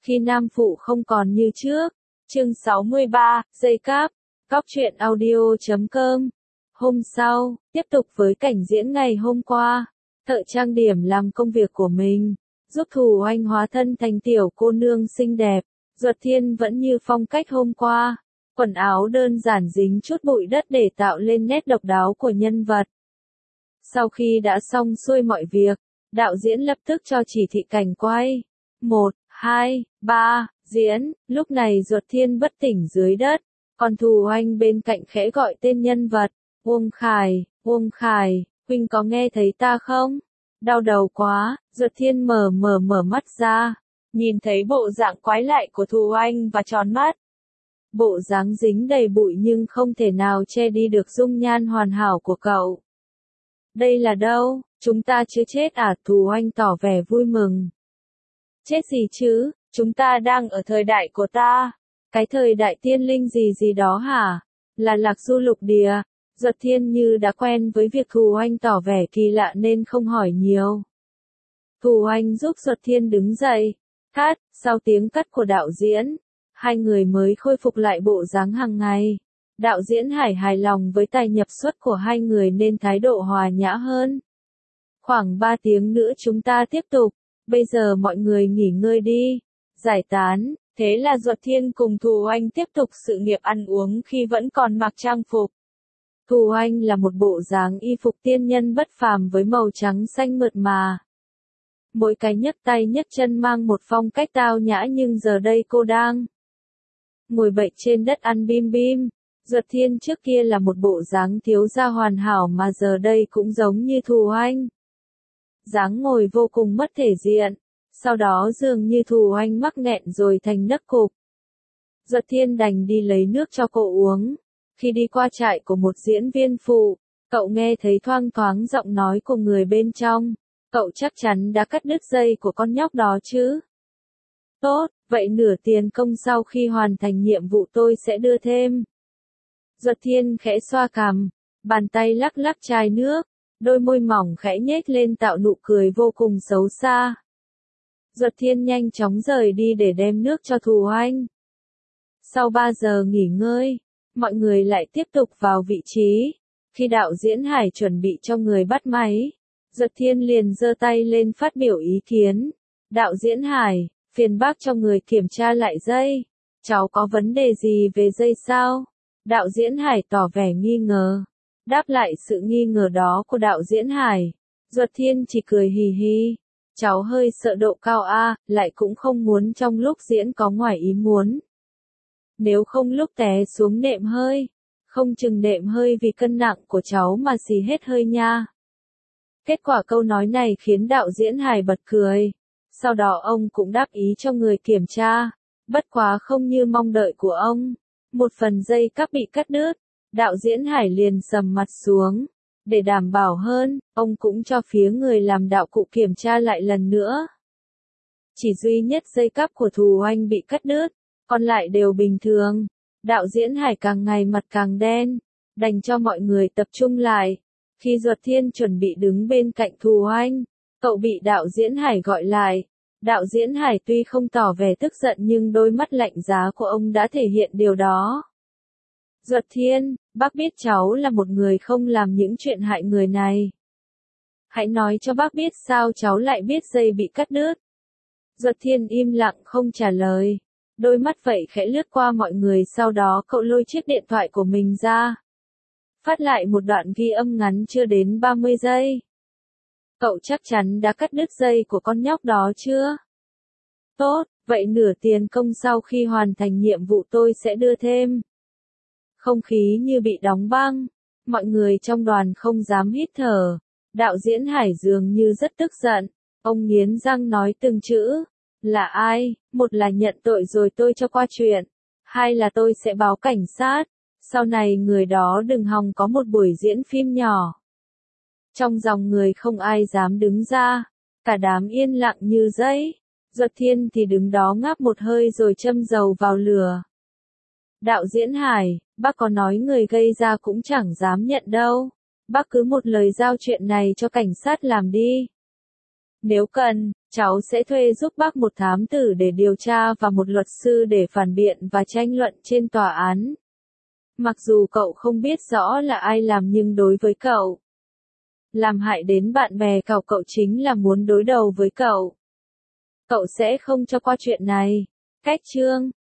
Khi nam phụ không còn như trước. Chương 63, dây cáp. Cóc truyện audio.com. Hôm sau, tiếp tục với cảnh diễn ngày hôm qua. Thợ trang điểm làm công việc của mình, giúp Thù Oanh hóa thân thành tiểu cô nương xinh đẹp. Duật Thiên vẫn như phong cách hôm qua. Quần áo đơn giản dính chút bụi đất để tạo lên nét độc đáo của nhân vật. Sau khi đã xong xuôi mọi việc, đạo diễn lập tức cho chỉ thị cảnh quay. 1, 2, 3, diễn. Lúc này Duật Thiên bất tỉnh dưới đất, còn Thù Oanh bên cạnh khẽ gọi tên nhân vật. Uông Khải, huynh có nghe thấy ta không? Đau đầu quá. Duật Thiên mở mắt ra, nhìn thấy bộ dạng quái lạ của Thù Oanh và tròn mắt. Bộ dáng dính đầy bụi nhưng không thể nào che đi được dung nhan hoàn hảo của cậu. Đây là đâu? Chúng ta chưa chết à? Thù Oanh tỏ vẻ vui mừng. Chết gì chứ? Chúng ta đang ở thời đại của ta. Cái thời đại tiên linh gì đó hả? Là Lạc Du lục địa. Duật Thiên như đã quen với việc Thù Oanh tỏ vẻ kỳ lạ nên không hỏi nhiều. Thù Oanh giúp Duật Thiên đứng dậy. Cắt. Sau tiếng cắt của đạo diễn, hai người mới khôi phục lại bộ dáng hàng ngày. Đạo diễn hài lòng với tài nhập xuất của hai người nên thái độ hòa nhã hơn. Khoảng 3 tiếng nữa chúng ta tiếp tục. Bây giờ mọi người nghỉ ngơi đi. Giải tán. Thế là Duật Thiên cùng Thù Oanh tiếp tục sự nghiệp ăn uống khi vẫn còn mặc trang phục. Thù Oanh là một bộ dáng y phục tiên nhân bất phàm với màu trắng xanh mượt mà. Mỗi cái nhấc tay nhấc chân mang một phong cách tao nhã, nhưng giờ đây cô đang ngồi bậy trên đất ăn bim bim. Duật Thiên trước kia là một bộ dáng thiếu gia hoàn hảo mà giờ đây cũng giống như Thù Oanh. Dáng ngồi vô cùng mất thể diện. Sau đó dường như Thù Oanh mắc nghẹn rồi thành nấc cục. Duật Thiên đành đi lấy nước cho cô uống. Khi đi qua trại của một diễn viên phụ, cậu nghe thấy thoang thoáng giọng nói của người bên trong. Cậu chắc chắn đã cắt đứt dây của con nhóc đó chứ? Tốt, vậy nửa tiền công sau khi hoàn thành nhiệm vụ tôi sẽ đưa thêm. Duật Thiên khẽ xoa cằm, bàn tay lắc lắc chai nước, đôi môi mỏng khẽ nhếch lên tạo nụ cười vô cùng xấu xa. Duật Thiên nhanh chóng rời đi để đem nước cho Thù Oanh. Sau 3 giờ nghỉ ngơi, mọi người lại tiếp tục vào vị trí. Khi đạo diễn Hải chuẩn bị cho người bắt máy, Duật Thiên liền giơ tay lên phát biểu ý kiến. Đạo diễn Hải, phiền bác cho người kiểm tra lại dây. Cháu có vấn đề gì về dây sao? Đạo diễn Hải tỏ vẻ nghi ngờ. Đáp lại sự nghi ngờ đó của đạo diễn Hải, Duật Thiên chỉ cười hì hì. Cháu hơi sợ độ cao lại cũng không muốn trong lúc diễn có ngoài ý muốn. Nếu không lúc té xuống nệm hơi, không chừng nệm hơi vì cân nặng của cháu mà xì hết hơi nha. Kết quả câu nói này khiến đạo diễn Hải bật cười. Sau đó ông cũng đáp ý cho người kiểm tra. Bất quá không như mong đợi của ông. Một phần dây cáp bị cắt đứt. Đạo diễn Hải liền sầm mặt xuống. Để đảm bảo hơn, ông cũng cho phía người làm đạo cụ kiểm tra lại lần nữa. Chỉ duy nhất dây cáp của Thù Oanh bị cắt đứt, còn lại đều bình thường. Đạo diễn Hải càng ngày mặt càng đen, đành cho mọi người tập trung lại. Khi Duật Thiên chuẩn bị đứng bên cạnh Thù Oanh, cậu bị đạo diễn Hải gọi lại. Đạo diễn Hải tuy không tỏ vẻ tức giận nhưng đôi mắt lạnh giá của ông đã thể hiện điều đó. Duật Thiên, bác biết cháu là một người không làm những chuyện hại người này. Hãy nói cho bác biết sao cháu lại biết dây bị cắt đứt. Duật Thiên im lặng không trả lời. Đôi mắt vậy khẽ lướt qua mọi người, sau đó cậu lôi chiếc điện thoại của mình ra. Phát lại một đoạn ghi âm ngắn chưa đến 30 giây. Cậu chắc chắn đã cắt đứt dây của con nhóc đó chưa? Tốt, vậy nửa tiền công sau khi hoàn thành nhiệm vụ tôi sẽ đưa thêm. Không khí như bị đóng băng. Mọi người trong đoàn không dám hít thở. Đạo diễn Hải dường như rất tức giận. Ông nghiến răng nói từng chữ. Là ai? Một là nhận tội rồi tôi cho qua chuyện. Hai là tôi sẽ báo cảnh sát. Sau này người đó đừng hòng có một buổi diễn phim nhỏ. Trong dòng người không ai dám đứng ra. Cả đám yên lặng như giấy. Duật Thiên thì đứng đó ngáp một hơi rồi châm dầu vào lửa. Đạo diễn Hải, bác có nói người gây ra cũng chẳng dám nhận đâu. Bác cứ một lời giao chuyện này cho cảnh sát làm đi. Nếu cần, cháu sẽ thuê giúp bác một thám tử để điều tra và một luật sư để phản biện và tranh luận trên tòa án. Mặc dù cậu không biết rõ là ai làm nhưng đối với cậu, làm hại đến bạn bè cậu chính là muốn đối đầu với cậu. Cậu sẽ không cho qua chuyện này. Cách chương